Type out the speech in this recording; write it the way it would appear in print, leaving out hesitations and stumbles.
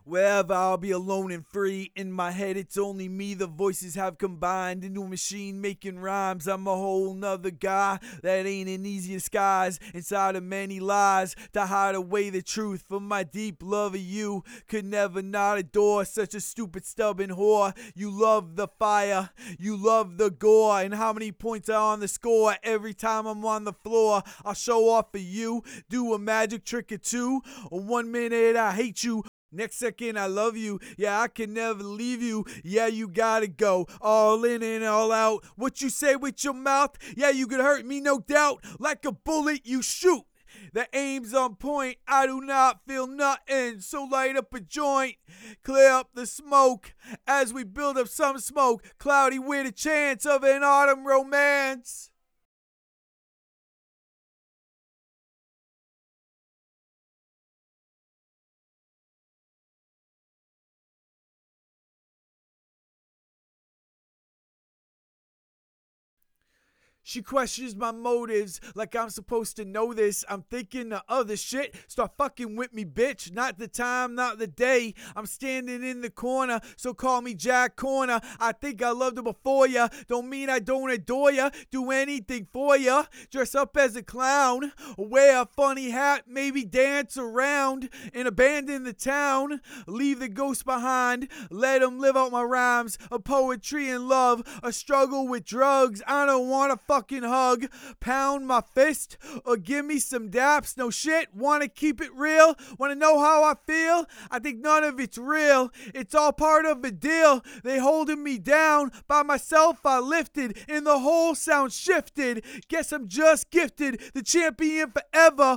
Wherever I'll be alone and free. In my head it's only me, the voices have combined into a machine making rhymes. I'm a whole nother guy that ain't an easy disguise. Inside of many lies to hide away the truth. For my deep love of you could never not adore such a stupid stubborn whore. You love the fire, you love the gore, and how many points are on the score every time I'm on the floor. I'll show off for you, do a magic trick or two. 1 minute I hate you, next second I love you. Yeah, I can never leave you. Yeah, you gotta go all in and all out. What you say with your mouth? Yeah, you could hurt me, no doubt. Like a bullet you shoot, the aim's on point. I do not feel nothing, so light up a joint, clear up the smoke as we build up some smoke. Cloudy with a chance of an autumn romance. She questions my motives like I'm supposed to know this. I'm thinking of other shit. Start fucking with me, bitch. Not the time, not the day. I'm standing in the corner, so call me Jack Corner. I think I loved her before ya. Don't mean I don't adore ya. Do anything for ya. Dress up as a clown. Wear a funny hat. Maybe dance around and abandon the town. Leave the ghost behind. Let them live out my rhymes. A poetry and love. A struggle with drugs. I don't want to fucking hug, pound my fist, or give me some daps. No shit, wanna keep it real? Wanna know how I feel? I think none of it's real. It's all part of a deal. They holding me down. By myself I lifted, and the whole sound shifted. Guess I'm just gifted, the champion forever.